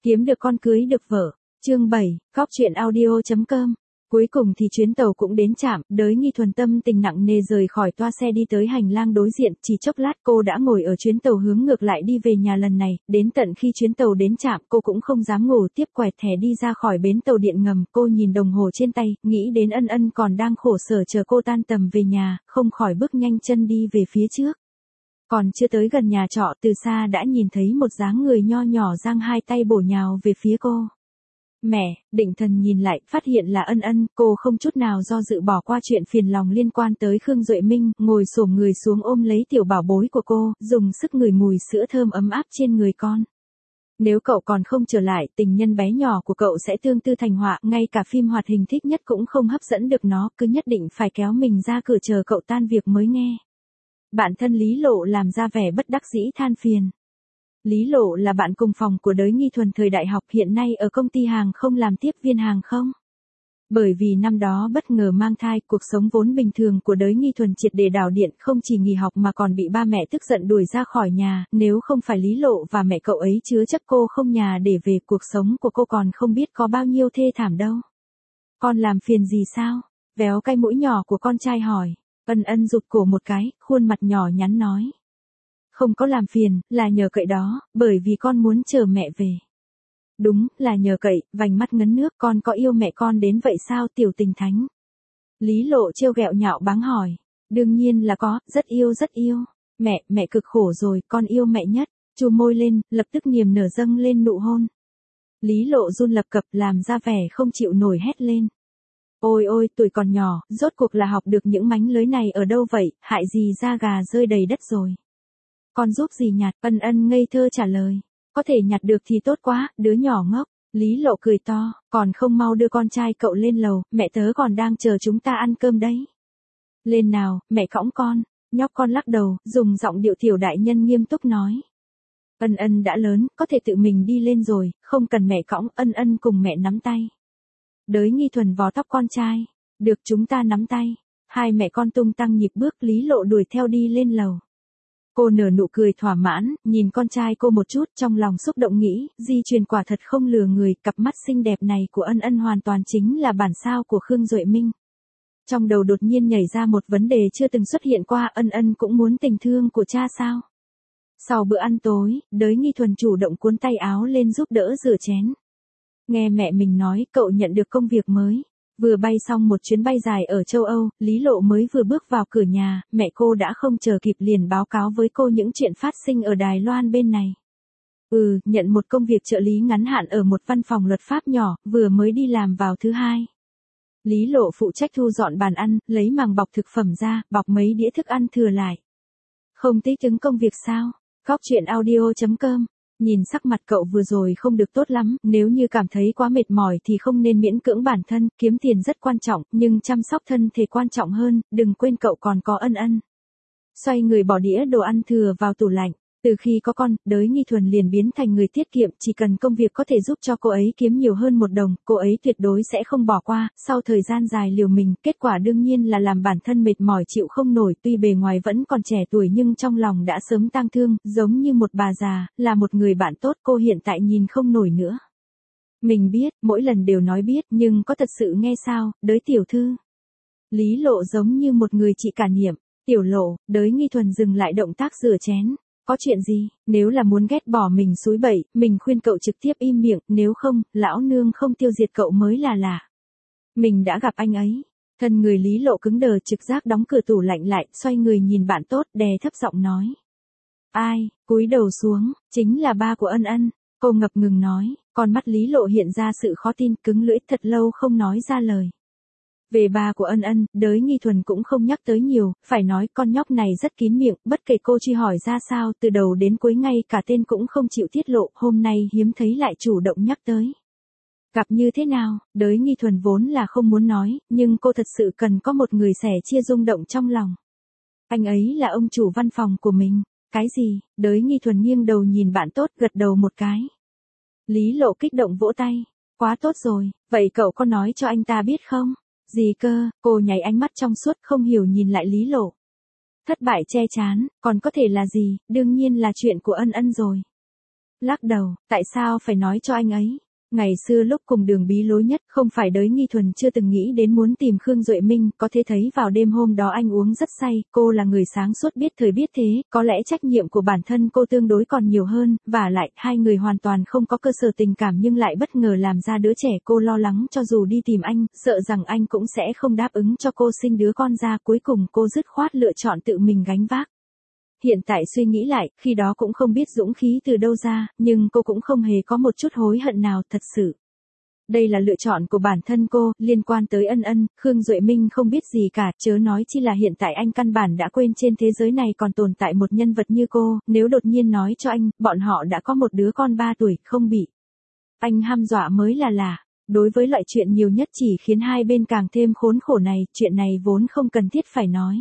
Kiếm được con cưới được vợ. Chương 7, Cóc truyện audio.com. Cuối cùng thì chuyến tàu cũng đến trạm, Đới Nghi Thuần tâm tình nặng nề rời khỏi toa xe đi tới hành lang đối diện, chỉ chốc lát cô đã ngồi ở chuyến tàu hướng ngược lại đi về nhà lần này, đến tận khi chuyến tàu đến trạm cô cũng không dám ngủ tiếp quẹt thẻ đi ra khỏi bến tàu điện ngầm, cô nhìn đồng hồ trên tay, nghĩ đến Ân Ân còn đang khổ sở chờ cô tan tầm về nhà, không khỏi bước nhanh chân đi về phía trước. Còn chưa tới gần nhà trọ từ xa đã nhìn thấy một dáng người nho nhỏ giang hai tay bổ nhào về phía cô. Mẹ, định thần nhìn lại, phát hiện là Ân Ân, cô không chút nào do dự bỏ qua chuyện phiền lòng liên quan tới Khương Duệ Minh, ngồi xổm người xuống ôm lấy tiểu bảo bối của cô, dùng sức ngửi mùi sữa thơm ấm áp trên người con. Nếu cậu còn không trở lại, tình nhân bé nhỏ của cậu sẽ tương tư thành họa, ngay cả phim hoạt hình thích nhất cũng không hấp dẫn được nó, cứ nhất định phải kéo mình ra cửa chờ cậu tan việc mới nghe. Bạn thân Lý Lộ làm ra vẻ bất đắc dĩ than phiền. Lý Lộ là bạn cùng phòng của Đới Nghi Thuần thời đại học, hiện nay ở công ty hàng không làm tiếp viên hàng không. Bởi vì năm đó bất ngờ mang thai, cuộc sống vốn bình thường của Đới Nghi Thuần triệt để đảo điện, không chỉ nghỉ học mà còn bị ba mẹ tức giận đuổi ra khỏi nhà, nếu không phải Lý Lộ và mẹ cậu ấy chứa chấp cô không nhà để về, cuộc sống của cô còn không biết có bao nhiêu thê thảm đâu. Con làm phiền gì sao? Véo cái mũi nhỏ của con trai hỏi. Ân Ân rụt cổ một cái, khuôn mặt nhỏ nhắn nói. Không có làm phiền, là nhờ cậy đó, bởi vì con muốn chờ mẹ về. Đúng, là nhờ cậy, vành mắt ngấn nước, con có yêu mẹ con đến vậy sao tiểu tình thánh? Lý Lộ trêu ghẹo nhạo báng hỏi. Đương nhiên là có, rất yêu rất yêu. Mẹ cực khổ rồi, con yêu mẹ nhất. Chu môi lên, lập tức niềm nở dâng lên nụ hôn. Lý Lộ run lập cập làm ra vẻ không chịu nổi hét lên. Ôi ôi, tuổi còn nhỏ, rốt cuộc là học được những mánh lới này ở đâu vậy, hại gì da gà rơi đầy đất rồi. Con giúp gì nhặt? Ân Ân ngây thơ trả lời. Có thể nhặt được thì tốt quá, đứa nhỏ ngốc. Lý Lộ cười to, còn không mau đưa con trai cậu lên lầu, mẹ tớ còn đang chờ chúng ta ăn cơm đấy. Lên nào, mẹ cõng con. Nhóc con lắc đầu, dùng giọng điệu tiểu đại nhân nghiêm túc nói. Ân Ân đã lớn, có thể tự mình đi lên rồi, không cần mẹ cõng. Ân Ân cùng mẹ nắm tay. Đới Nghi Thuần vò tóc con trai. Được, chúng ta nắm tay. Hai mẹ con tung tăng nhịp bước, Lý Lộ đuổi theo đi lên lầu. Cô nở nụ cười thỏa mãn, nhìn con trai cô một chút, trong lòng xúc động nghĩ, di truyền quả thật không lừa người, cặp mắt xinh đẹp này của Ân Ân hoàn toàn chính là bản sao của Khương Duệ Minh. Trong đầu đột nhiên nhảy ra một vấn đề chưa từng xuất hiện qua, Ân Ân cũng muốn tình thương của cha sao? Sau bữa ăn tối, Đới Nghi Thuần chủ động cuốn tay áo lên giúp đỡ rửa chén. Nghe mẹ mình nói, cậu nhận được công việc mới. Vừa bay xong một chuyến bay dài ở châu Âu, Lý Lộ mới vừa bước vào cửa nhà, mẹ cô đã không chờ kịp liền báo cáo với cô những chuyện phát sinh ở Đài Loan bên này. Nhận một công việc trợ lý ngắn hạn ở một văn phòng luật pháp nhỏ, vừa mới đi làm vào thứ hai. Lý Lộ phụ trách thu dọn bàn ăn, lấy màng bọc thực phẩm ra, bọc mấy đĩa thức ăn thừa lại. Không thích ứng công việc sao? Cóc truyện audio.com. Nhìn sắc mặt cậu vừa rồi không được tốt lắm, nếu như cảm thấy quá mệt mỏi thì không nên miễn cưỡng bản thân, kiếm tiền rất quan trọng, nhưng chăm sóc thân thể quan trọng hơn, đừng quên cậu còn có Ân Ân. Xoay người bỏ đĩa đồ ăn thừa vào tủ lạnh. Từ khi có con, Đới Nghi Thuần liền biến thành người tiết kiệm, chỉ cần công việc có thể giúp cho cô ấy kiếm nhiều hơn một đồng, cô ấy tuyệt đối sẽ không bỏ qua. Sau thời gian dài liều mình, kết quả đương nhiên là làm bản thân mệt mỏi chịu không nổi, tuy bề ngoài vẫn còn trẻ tuổi nhưng trong lòng đã sớm tang thương, giống như một bà già, là một người bạn tốt cô hiện tại nhìn không nổi nữa. Mình biết, mỗi lần đều nói biết, nhưng có thật sự nghe sao, Đới tiểu thư. Lý Lộ giống như một người chị cả niệm. Tiểu Lộ, Đới Nghi Thuần dừng lại động tác rửa chén. Có chuyện gì, nếu là muốn ghét bỏ mình xúi bậy, mình khuyên cậu trực tiếp im miệng, nếu không, lão nương không tiêu diệt cậu mới là lạ. Mình đã gặp anh ấy. Thân người Lý Lộ cứng đờ, trực giác đóng cửa tủ lạnh lại, xoay người nhìn bạn tốt, đè thấp giọng nói. Ai? Cúi đầu xuống, chính là ba của Ân Ân. Cô ngập ngừng nói, con mắt Lý Lộ hiện ra sự khó tin, cứng lưỡi thật lâu không nói ra lời. Về ba của Ân Ân, Đới Nghi Thuần cũng không nhắc tới nhiều, phải nói con nhóc này rất kín miệng, bất kể cô truy hỏi ra sao, từ đầu đến cuối ngay cả tên cũng không chịu tiết lộ, hôm nay hiếm thấy lại chủ động nhắc tới. Gặp như thế nào, Đới Nghi Thuần vốn là không muốn nói, nhưng cô thật sự cần có một người sẻ chia rung động trong lòng. Anh ấy là ông chủ văn phòng của mình. Cái gì? Đới Nghi Thuần nghiêng đầu nhìn bạn tốt, gật đầu một cái. Lý Lộ kích động vỗ tay. Quá tốt rồi, vậy cậu có nói cho anh ta biết không? Gì cơ? Cô nháy ánh mắt trong suốt không hiểu nhìn lại Lý Lộ. Thất bại che chán, còn có thể là gì, đương nhiên là chuyện của Ân Ân rồi. Lắc đầu, tại sao phải nói cho anh ấy? Ngày xưa lúc cùng Đường bí lối nhất, không phải Đới Nghi Thuần chưa từng nghĩ đến muốn tìm Khương Duệ Minh, có thể thấy vào đêm hôm đó anh uống rất say, cô là người sáng suốt biết thời biết thế, có lẽ trách nhiệm của bản thân cô tương đối còn nhiều hơn, và lại, hai người hoàn toàn không có cơ sở tình cảm nhưng lại bất ngờ làm ra đứa trẻ. Cô lo lắng cho dù đi tìm anh, sợ rằng anh cũng sẽ không đáp ứng cho cô sinh đứa con ra, cuối cùng cô dứt khoát lựa chọn tự mình gánh vác. Hiện tại suy nghĩ lại, khi đó cũng không biết dũng khí từ đâu ra, nhưng cô cũng không hề có một chút hối hận nào, thật sự. Đây là lựa chọn của bản thân cô, liên quan tới Ân Ân, Khương Duệ Minh không biết gì cả, chớ nói chi là hiện tại anh căn bản đã quên trên thế giới này còn tồn tại một nhân vật như cô, nếu đột nhiên nói cho anh, bọn họ đã có một đứa con 3 tuổi, không bị anh hăm dọa mới là lạ. Đối với loại chuyện nhiều nhất chỉ khiến hai bên càng thêm khốn khổ này, chuyện này vốn không cần thiết phải nói.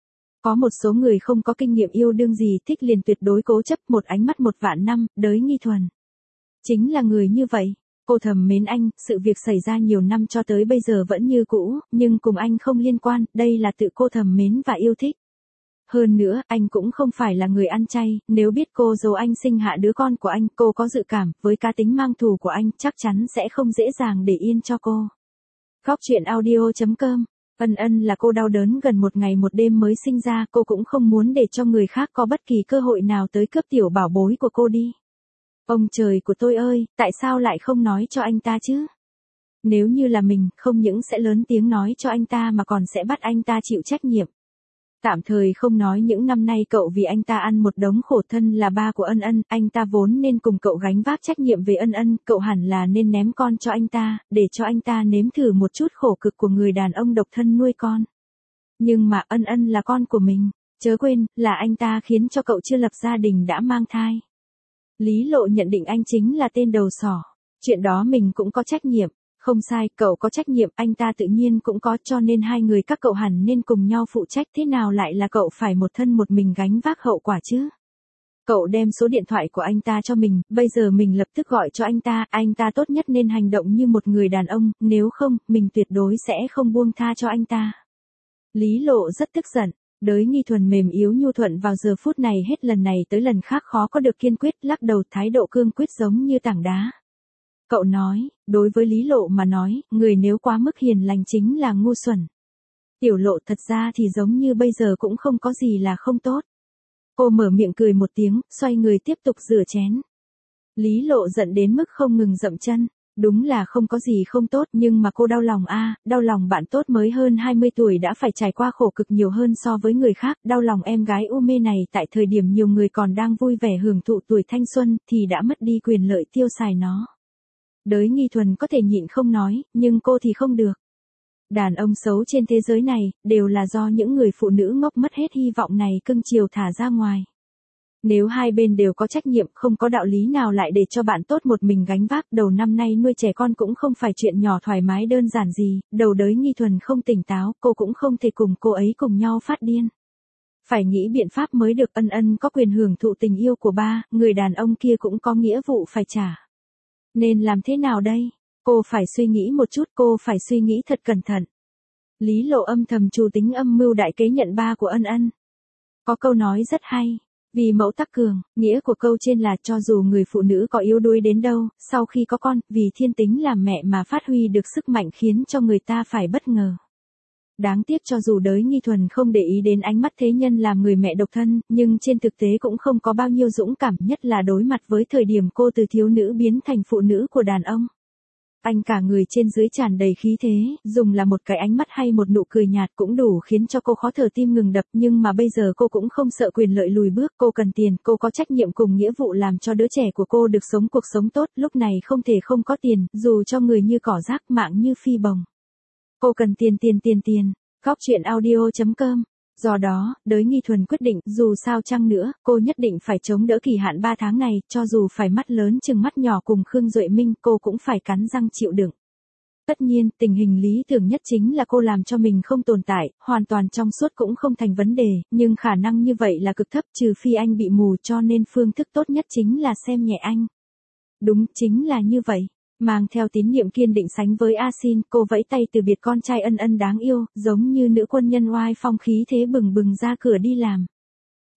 Có một số người không có kinh nghiệm yêu đương gì, thích liền tuyệt đối cố chấp, một ánh mắt một vạn năm. Đới Nghi Thuần chính là người như vậy. Cô thầm mến anh, sự việc xảy ra nhiều năm cho tới bây giờ vẫn như cũ, nhưng cùng anh không liên quan, đây là tự cô thầm mến và yêu thích. Hơn nữa, anh cũng không phải là người ăn chay, nếu biết cô dâu anh sinh hạ đứa con của anh, cô có dự cảm, với cá tính mang thù của anh, chắc chắn sẽ không dễ dàng để yên cho cô. Góc truyện audio.com. Ân Ân là cô đau đớn gần một ngày một đêm mới sinh ra, cô cũng không muốn để cho người khác có bất kỳ cơ hội nào tới cướp tiểu bảo bối của cô đi. Ông trời của tôi ơi, tại sao lại không nói cho anh ta chứ? Nếu như là mình, không những sẽ lớn tiếng nói cho anh ta mà còn sẽ bắt anh ta chịu trách nhiệm. Tạm thời không nói những năm nay cậu vì anh ta ăn một đống khổ, thân là ba của Ân Ân, anh ta vốn nên cùng cậu gánh vác trách nhiệm về Ân Ân, cậu hẳn là nên ném con cho anh ta, để cho anh ta nếm thử một chút khổ cực của người đàn ông độc thân nuôi con. Nhưng mà Ân Ân là con của mình, chớ quên, là anh ta khiến cho cậu chưa lập gia đình đã mang thai. Lý Lộ nhận định anh chính là tên đầu sỏ, chuyện đó mình cũng có trách nhiệm. Không sai, cậu có trách nhiệm, anh ta tự nhiên cũng có, cho nên hai người các cậu hẳn nên cùng nhau phụ trách, thế nào lại là cậu phải một thân một mình gánh vác hậu quả chứ? Cậu đem số điện thoại của anh ta cho mình, bây giờ mình lập tức gọi cho anh ta tốt nhất nên hành động như một người đàn ông, nếu không, mình tuyệt đối sẽ không buông tha cho anh ta. Lý Lộ rất tức giận, Đới Nghi Thuần mềm yếu nhu thuận vào giờ phút này hết lần này tới lần khác khó có được kiên quyết, lắc đầu, thái độ cương quyết giống như tảng đá. Cậu nói, đối với Lý Lộ mà nói, người nếu quá mức hiền lành chính là ngu xuẩn. Tiểu Lộ thật ra thì giống như bây giờ cũng không có gì là không tốt. Cô mở miệng cười một tiếng, xoay người tiếp tục rửa chén. Lý Lộ giận đến mức không ngừng dậm chân. Đúng là không có gì không tốt, nhưng mà cô đau lòng đau lòng bạn tốt mới hơn 20 tuổi đã phải trải qua khổ cực nhiều hơn so với người khác, đau lòng em gái u mê này tại thời điểm nhiều người còn đang vui vẻ hưởng thụ tuổi thanh xuân thì đã mất đi quyền lợi tiêu xài nó. Đới Nghi Thuần có thể nhịn không nói, nhưng cô thì không được. Đàn ông xấu trên thế giới này, đều là do những người phụ nữ ngốc mất hết hy vọng này cưng chiều thả ra ngoài. Nếu hai bên đều có trách nhiệm, không có đạo lý nào lại để cho bạn tốt một mình gánh vác, đầu năm nay nuôi trẻ con cũng không phải chuyện nhỏ thoải mái đơn giản gì, đầu Đới Nghi Thuần không tỉnh táo, cô cũng không thể cùng cô ấy cùng nhau phát điên. Phải nghĩ biện pháp mới được. Ân Ân có quyền hưởng thụ tình yêu của ba, người đàn ông kia cũng có nghĩa vụ phải trả. Nên làm thế nào đây? Cô phải suy nghĩ một chút, cô phải suy nghĩ thật cẩn thận. Lý Lộ âm thầm trù tính âm mưu đại kế nhận ba của Ân Ân. Có câu nói rất hay, vì mẫu tắc cường, nghĩa của câu trên là cho dù người phụ nữ có yếu đuối đến đâu, sau khi có con, vì thiên tính làm mẹ mà phát huy được sức mạnh khiến cho người ta phải bất ngờ. Đáng tiếc cho dù Đới Nghi Thuần không để ý đến ánh mắt thế nhân làm người mẹ độc thân, nhưng trên thực tế cũng không có bao nhiêu dũng cảm, nhất là đối mặt với thời điểm cô từ thiếu nữ biến thành phụ nữ của đàn ông. Anh cả người trên dưới tràn đầy khí thế, dùng là một cái ánh mắt hay một nụ cười nhạt cũng đủ khiến cho cô khó thở, tim ngừng đập, nhưng mà bây giờ cô cũng không sợ quyền lợi lùi bước, cô cần tiền, cô có trách nhiệm cùng nghĩa vụ làm cho đứa trẻ của cô được sống cuộc sống tốt, lúc này không thể không có tiền, dù cho người như cỏ rác, mạng như phi bồng. Cô cần tiền. Góc truyện audio.com. Do đó, Đới Nghi Thuần quyết định, dù sao chăng nữa, cô nhất định phải chống đỡ kỳ hạn 3 tháng này, cho dù phải mắt lớn chừng mắt nhỏ cùng Khương Duệ Minh, cô cũng phải cắn răng chịu đựng. Tất nhiên, tình hình lý tưởng nhất chính là cô làm cho mình không tồn tại, hoàn toàn trong suốt cũng không thành vấn đề, nhưng khả năng như vậy là cực thấp, trừ phi anh bị mù, cho nên phương thức tốt nhất chính là xem nhẹ anh. Đúng, chính là như vậy. Mang theo tín niệm kiên định sánh với A Xin, cô vẫy tay từ biệt con trai Ân Ân đáng yêu, giống như nữ quân nhân oai phong khí thế bừng bừng ra cửa đi làm.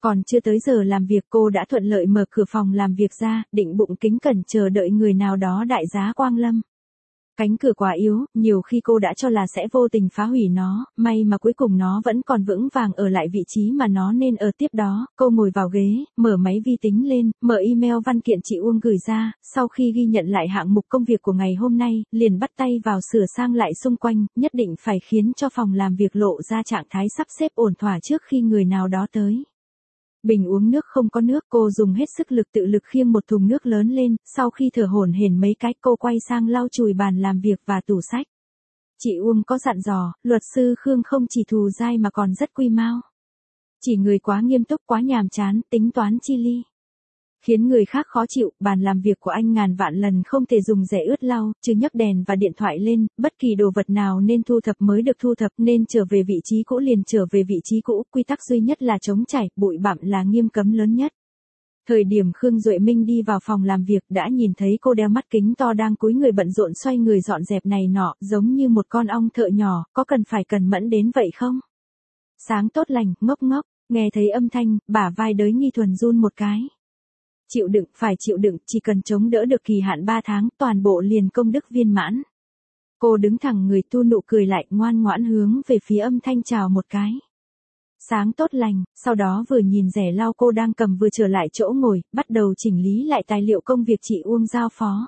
Còn chưa tới giờ làm việc cô đã thuận lợi mở cửa phòng làm việc ra, định bụng kính cẩn chờ đợi người nào đó đại giá quang lâm. Cánh cửa quá yếu, nhiều khi cô đã cho là sẽ vô tình phá hủy nó, may mà cuối cùng nó vẫn còn vững vàng ở lại vị trí mà nó nên ở. Tiếp đó, cô ngồi vào ghế, mở máy vi tính lên, mở email văn kiện chị Uông gửi ra, sau khi ghi nhận lại hạng mục công việc của ngày hôm nay, liền bắt tay vào sửa sang lại xung quanh, nhất định phải khiến cho phòng làm việc lộ ra trạng thái sắp xếp ổn thỏa trước khi người nào đó tới. Bình uống nước không có nước, cô dùng hết sức lực tự lực khiêng một thùng nước lớn lên, sau khi thở hổn hển mấy cái cô quay sang lau chùi bàn làm việc và tủ sách. Chị Uông có dặn dò, luật sư Khương không chỉ thù dai mà còn rất quy mau. Chỉ người quá nghiêm túc quá nhàm chán, tính toán chi ly. Khiến người khác khó chịu, bàn làm việc của anh ngàn vạn lần không thể dùng rẻ ướt lau, trừ nhấc đèn và điện thoại lên, bất kỳ đồ vật nào nên thu thập mới được thu thập, nên trở về vị trí cũ liền trở về vị trí cũ, quy tắc duy nhất là chống chảy, bụi bặm là nghiêm cấm lớn nhất. Thời điểm Khương Duệ Minh đi vào phòng làm việc đã nhìn thấy cô đeo mắt kính to đang cúi người bận rộn xoay người dọn dẹp này nọ, giống như một con ong thợ nhỏ, có cần phải cẩn mẫn đến vậy không? Sáng tốt lành, ngốc ngốc, nghe thấy âm thanh, bả vai Đới Nghi Thuần run một cái. Chịu đựng, phải chịu đựng, chỉ cần chống đỡ được kỳ hạn 3 tháng, toàn bộ liền công đức viên mãn. Cô đứng thẳng người tu nụ cười lại, ngoan ngoãn hướng về phía âm thanh chào một cái. Sáng tốt lành, sau đó vừa nhìn rẻ lau cô đang cầm vừa trở lại chỗ ngồi, bắt đầu chỉnh lý lại tài liệu công việc chị Uông giao phó.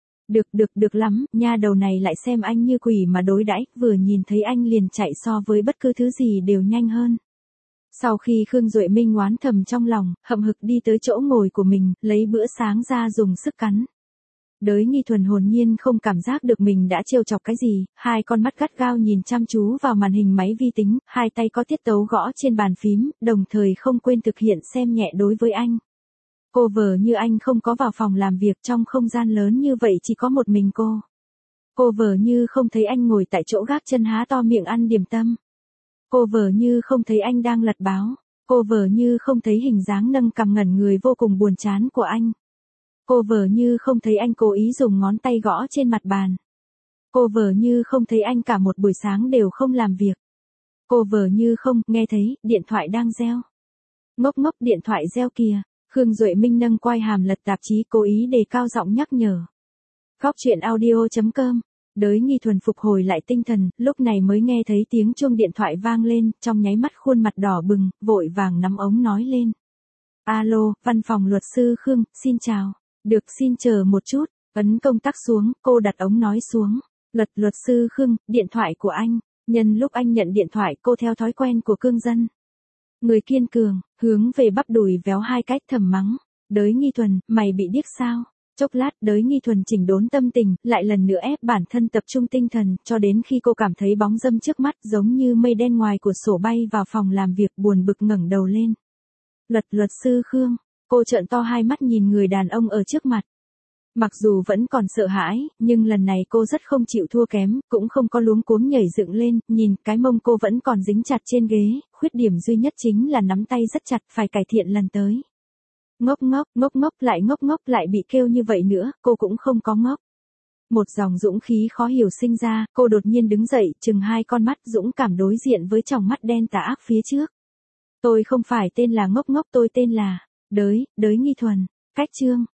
Được lắm, nha đầu này lại xem anh như quỷ mà đối đãi, vừa nhìn thấy anh liền chạy so với bất cứ thứ gì đều nhanh hơn. Sau khi Khương Duệ Minh oán thầm trong lòng, hậm hực đi tới chỗ ngồi của mình, lấy bữa sáng ra dùng sức cắn. Đới Nghi Thuần hồn nhiên không cảm giác được mình đã trêu chọc cái gì, hai con mắt gắt gao nhìn chăm chú vào màn hình máy vi tính, hai tay có tiết tấu gõ trên bàn phím, đồng thời không quên thực hiện xem nhẹ đối với anh. Cô vờ như anh không có vào phòng làm việc, trong không gian lớn như vậy chỉ có một mình cô. Cô vờ như không thấy anh ngồi tại chỗ gác chân há to miệng ăn điểm tâm. Cô vờ như không thấy anh đang lật báo. Cô vờ như không thấy hình dáng nâng cằm ngẩn người vô cùng buồn chán của anh. Cô vờ như không thấy anh cố ý dùng ngón tay gõ trên mặt bàn. Cô vờ như không thấy anh cả một buổi sáng đều không làm việc. Cô vờ như không nghe thấy điện thoại đang reo. Ngốc ngốc, điện thoại reo kìa. Khương Duệ Minh nâng quai hàm lật tạp chí, cố ý đề cao giọng nhắc nhở. Góc chuyện audio.com. Đới Nghi Thuần phục hồi lại tinh thần, lúc này mới nghe thấy tiếng chuông điện thoại vang lên, trong nháy mắt khuôn mặt đỏ bừng, vội vàng nắm ống nói lên. Alo, văn phòng luật sư Khương, xin chào. Được, xin chờ một chút. Ấn công tắc xuống, cô đặt ống nói xuống. Luật sư Khương, điện thoại của anh. Nhân lúc anh nhận điện thoại, cô theo thói quen của cương dân. Người kiên cường, hướng về bắp đùi véo hai cách thầm mắng. Đới Nghi Thuần, mày bị điếc sao? Chốc lát Đới Nghi Thuần chỉnh đốn tâm tình, lại lần nữa ép bản thân tập trung tinh thần, cho đến khi cô cảm thấy bóng dâm trước mắt giống như mây đen ngoài của sổ bay vào phòng làm việc, buồn bực ngẩng đầu lên. Luật sư Khương, cô trợn to hai mắt nhìn người đàn ông ở trước mặt. Mặc dù vẫn còn sợ hãi, nhưng lần này cô rất không chịu thua kém, cũng không có luống cuống nhảy dựng lên, nhìn cái mông cô vẫn còn dính chặt trên ghế, khuyết điểm duy nhất chính là nắm tay rất chặt, phải cải thiện lần tới. Ngốc ngốc lại bị kêu như vậy nữa, cô cũng không có ngốc. Một dòng dũng khí khó hiểu sinh ra, cô đột nhiên đứng dậy, chừng hai con mắt dũng cảm đối diện với tròng mắt đen tà ác phía trước. Tôi không phải tên là ngốc ngốc, tôi tên là Đới Nghi Thuần. Cách chương